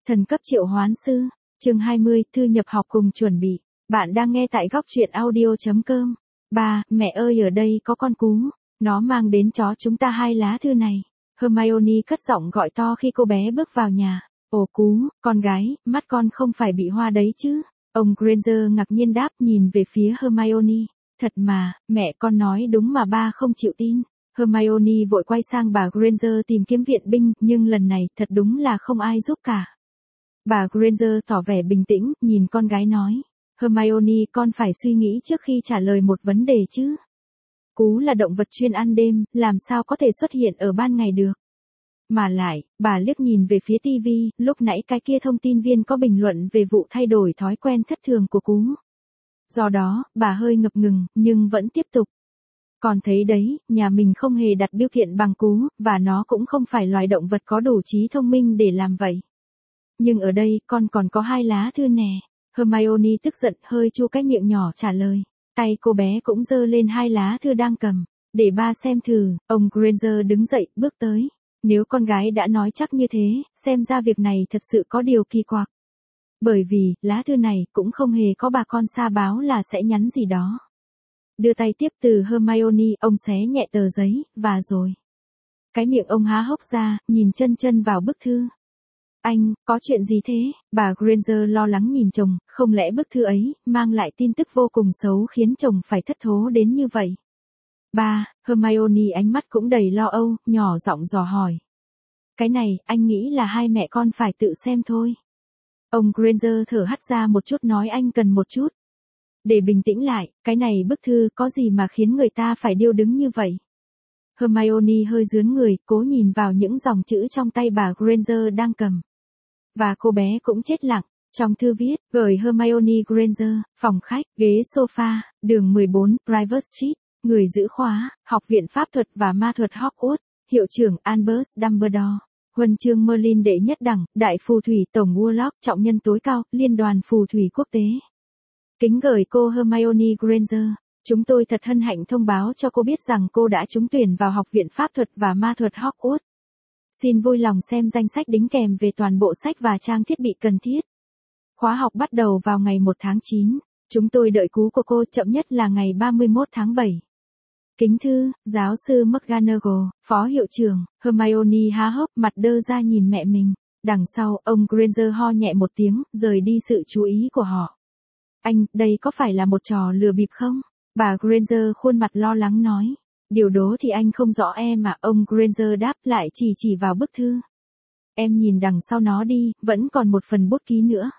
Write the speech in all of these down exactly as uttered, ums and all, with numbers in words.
Thần cấp triệu hoán sư, chương hai mươi, thư nhập học cùng chuẩn bị. Bạn đang nghe tại góc truyện audio chấm com. Ba, mẹ ơi ở đây có con cú, nó mang đến chó chúng ta hai lá thư này. Hermione cất giọng gọi to khi cô bé bước vào nhà. Ồ cú, con gái, mắt con không phải bị hoa đấy chứ? Ông Granger ngạc nhiên đáp nhìn về phía Hermione. Thật mà, mẹ con nói đúng mà ba không chịu tin. Hermione vội quay sang bà Granger tìm kiếm viện binh, nhưng lần này thật đúng là không ai giúp cả. Bà Granger tỏ vẻ bình tĩnh, nhìn con gái nói. Hermione, con phải suy nghĩ trước khi trả lời một vấn đề chứ. Cú là động vật chuyên ăn đêm, làm sao có thể xuất hiện ở ban ngày được. Mà lại, bà liếc nhìn về phía ti vi, lúc nãy cái kia thông tin viên có bình luận về vụ thay đổi thói quen thất thường của cú. Do đó, bà hơi ngập ngừng, nhưng vẫn tiếp tục. Con thấy đấy, nhà mình không hề đặt biêu kiện bằng cú, và nó cũng không phải loài động vật có đủ trí thông minh để làm vậy. Nhưng ở đây, con còn có hai lá thư nè. Hermione tức giận hơi chu cái miệng nhỏ trả lời. Tay cô bé cũng giơ lên hai lá thư đang cầm. Để ba xem thử, ông Granger đứng dậy, bước tới. Nếu con gái đã nói chắc như thế, xem ra việc này thật sự có điều kỳ quặc. Bởi vì, lá thư này cũng không hề có bà con xa báo là sẽ nhắn gì đó. Đưa tay tiếp từ Hermione, ông xé nhẹ tờ giấy, và rồi. Cái miệng ông há hốc ra, nhìn chân chân vào bức thư. Anh, có chuyện gì thế? Bà Granger lo lắng nhìn chồng, không lẽ bức thư ấy, mang lại tin tức vô cùng xấu khiến chồng phải thất thố đến như vậy? Ba, Hermione ánh mắt cũng đầy lo âu, nhỏ giọng dò hỏi. Cái này, anh nghĩ là hai mẹ con phải tự xem thôi. Ông Granger thở hắt ra một chút nói anh cần một chút. Để bình tĩnh lại, cái này bức thư có gì mà khiến người ta phải điêu đứng như vậy? Hermione hơi dướn người, cố nhìn vào những dòng chữ trong tay bà Granger đang cầm. Và cô bé cũng chết lặng. Trong thư viết, gửi Hermione Granger, phòng khách, ghế sofa, đường mười bốn, Private Street, người giữ khóa, Học viện Pháp thuật và Ma thuật Hogwarts, hiệu trưởng Albus Dumbledore, huân chương Merlin đệ nhất đẳng, đại phù thủy tổng Warlock, trọng nhân tối cao, liên đoàn phù thủy quốc tế. Kính gửi cô Hermione Granger. Chúng tôi thật hân hạnh thông báo cho cô biết rằng cô đã trúng tuyển vào Học viện Pháp thuật và Ma thuật Hogwarts. Xin vui lòng xem danh sách đính kèm về toàn bộ sách và trang thiết bị cần thiết. Khóa học bắt đầu vào ngày một tháng chín. Chúng tôi đợi cú của cô chậm nhất là ngày ba mươi mốt tháng bảy. Kính thư, giáo sư McGonagall, phó hiệu trưởng. Hermione há hốc mặt đơ ra nhìn mẹ mình. Đằng sau, ông Granger ho nhẹ một tiếng, rời đi sự chú ý của họ. Anh, đây có phải là một trò lừa bịp không? Bà Granger khuôn mặt lo lắng nói. Điều đó thì anh không rõ em mà, ông Granger đáp lại chỉ chỉ vào bức thư. Em nhìn đằng sau nó đi, vẫn còn một phần bút ký nữa.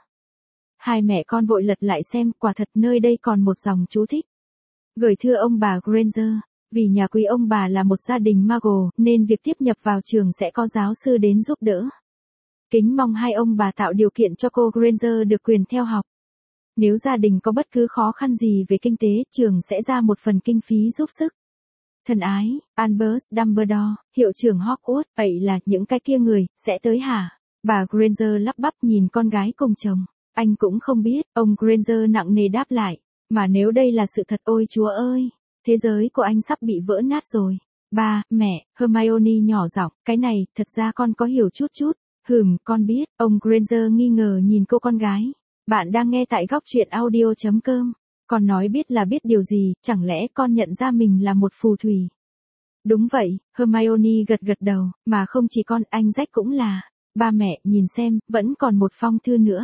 Hai mẹ con vội lật lại xem, quả thật nơi đây còn một dòng chú thích. Gửi thưa ông bà Granger, vì nhà quý ông bà là một gia đình Muggle, nên việc tiếp nhập vào trường sẽ có giáo sư đến giúp đỡ. Kính mong hai ông bà tạo điều kiện cho cô Granger được quyền theo học. Nếu gia đình có bất cứ khó khăn gì về kinh tế, trường sẽ ra một phần kinh phí giúp sức. Thân ái, Albus Dumbledore, hiệu trưởng Hogwarts, vậy là những cái kia người, sẽ tới hả? Bà Granger lắp bắp nhìn con gái cùng chồng. Anh cũng không biết, ông Granger nặng nề đáp lại. Mà nếu đây là sự thật ôi chúa ơi, thế giới của anh sắp bị vỡ nát rồi. Ba, mẹ, Hermione nhỏ giọng, cái này, thật ra con có hiểu chút chút. Hừm, con biết, ông Granger nghi ngờ nhìn cô con gái. Bạn đang nghe tại góc truyện audio chấm com. Con nói biết là biết điều gì, chẳng lẽ con nhận ra mình là một phù thủy? Đúng vậy, Hermione gật gật đầu, mà không chỉ con, anh Jack cũng là. Ba mẹ, nhìn xem, vẫn còn một phong thư nữa.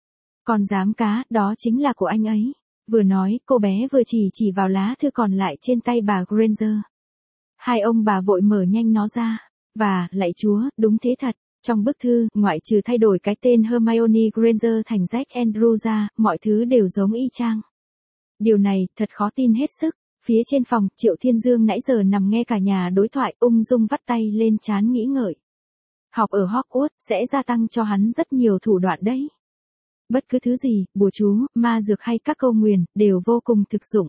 Con dám cá, đó chính là của anh ấy. Vừa nói, cô bé vừa chỉ chỉ vào lá thư còn lại trên tay bà Granger. Hai ông bà vội mở nhanh nó ra. Và, lạy chúa, đúng thế thật. Trong bức thư, ngoại trừ thay đổi cái tên Hermione Granger thành Jack Andrew ra, mọi thứ đều giống y chang. Điều này, thật khó tin hết sức. Phía trên phòng, Triệu Thiên Dương nãy giờ nằm nghe cả nhà đối thoại, ung dung vắt tay lên trán nghĩ ngợi. Học ở Hogwarts sẽ gia tăng cho hắn rất nhiều thủ đoạn đấy. Bất cứ thứ gì, bùa chú, ma dược hay các câu nguyền, đều vô cùng thực dụng.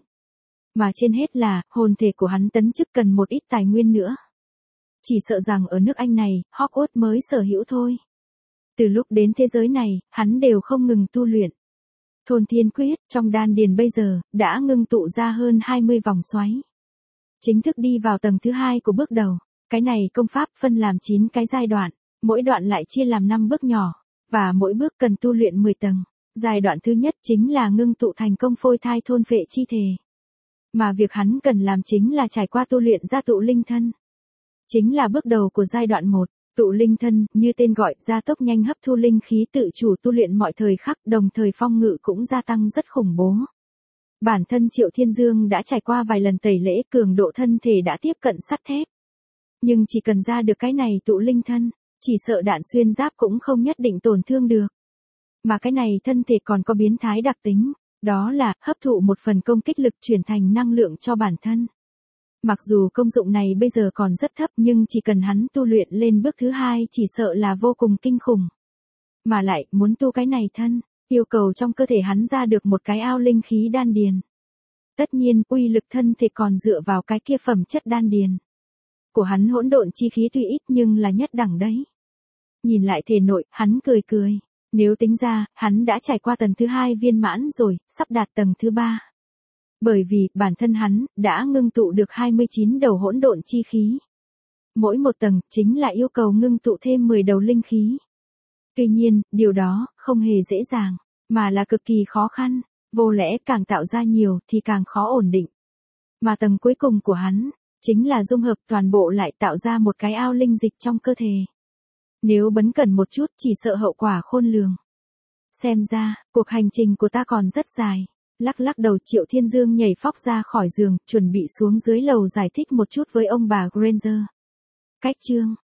Mà trên hết là, hồn thể của hắn tấn chức cần một ít tài nguyên nữa. Chỉ sợ rằng ở nước Anh này, Hogwarts mới sở hữu thôi. Từ lúc đến thế giới này, hắn đều không ngừng tu luyện. Thôn Thiên Quyết, trong đan điền bây giờ, đã ngưng tụ ra hơn hai mươi vòng xoáy. Chính thức đi vào tầng thứ hai của bước đầu. Cái này công pháp phân làm chín cái giai đoạn, mỗi đoạn lại chia làm năm bước nhỏ. và mỗi bước cần tu luyện mười tầng. Giai đoạn thứ nhất chính là ngưng tụ thành công phôi thai thôn phệ chi thể. Mà việc hắn cần làm chính là trải qua tu luyện ra tụ linh thân. Chính là bước đầu của giai đoạn một. Tụ linh thân, như tên gọi, gia tốc nhanh hấp thu linh khí tự chủ tu luyện mọi thời khắc, đồng thời phong ngự cũng gia tăng rất khủng bố. Bản thân Triệu Thiên Dương đã trải qua vài lần tẩy lễ, cường độ thân thể đã tiếp cận sắt thép. Nhưng chỉ cần ra được cái này tụ linh thân, chỉ sợ đạn xuyên giáp cũng không nhất định tổn thương được. Mà cái này thân thể còn có biến thái đặc tính, đó là hấp thụ một phần công kích lực chuyển thành năng lượng cho bản thân. Mặc dù công dụng này bây giờ còn rất thấp nhưng chỉ cần hắn tu luyện lên bước thứ hai chỉ sợ là vô cùng kinh khủng. Mà lại, muốn tu cái này thân, yêu cầu trong cơ thể hắn ra được một cái ao linh khí đan điền. Tất nhiên, uy lực thân thể còn dựa vào cái kia phẩm chất đan điền. Của hắn hỗn độn chi khí tuy ít nhưng là nhất đẳng đấy. Nhìn lại thể nội, hắn cười cười. Nếu tính ra, hắn đã trải qua tầng thứ hai viên mãn rồi, sắp đạt tầng thứ ba. Bởi vì, bản thân hắn, đã ngưng tụ được hai mươi chín đầu hỗn độn chi khí. Mỗi một tầng, chính là yêu cầu ngưng tụ thêm mười đầu linh khí. Tuy nhiên, điều đó, không hề dễ dàng, mà là cực kỳ khó khăn. Vô lẽ càng tạo ra nhiều thì càng khó ổn định. Mà tầng cuối cùng của hắn, chính là dung hợp toàn bộ lại tạo ra một cái ao linh dịch trong cơ thể. Nếu bấn cẩn một chút chỉ sợ hậu quả khôn lường. Xem ra, cuộc hành trình của ta còn rất dài. Lắc lắc đầu, Triệu Thiên Dương nhảy phóc ra khỏi giường, chuẩn bị xuống dưới lầu giải thích một chút với ông bà Granger. Cách chương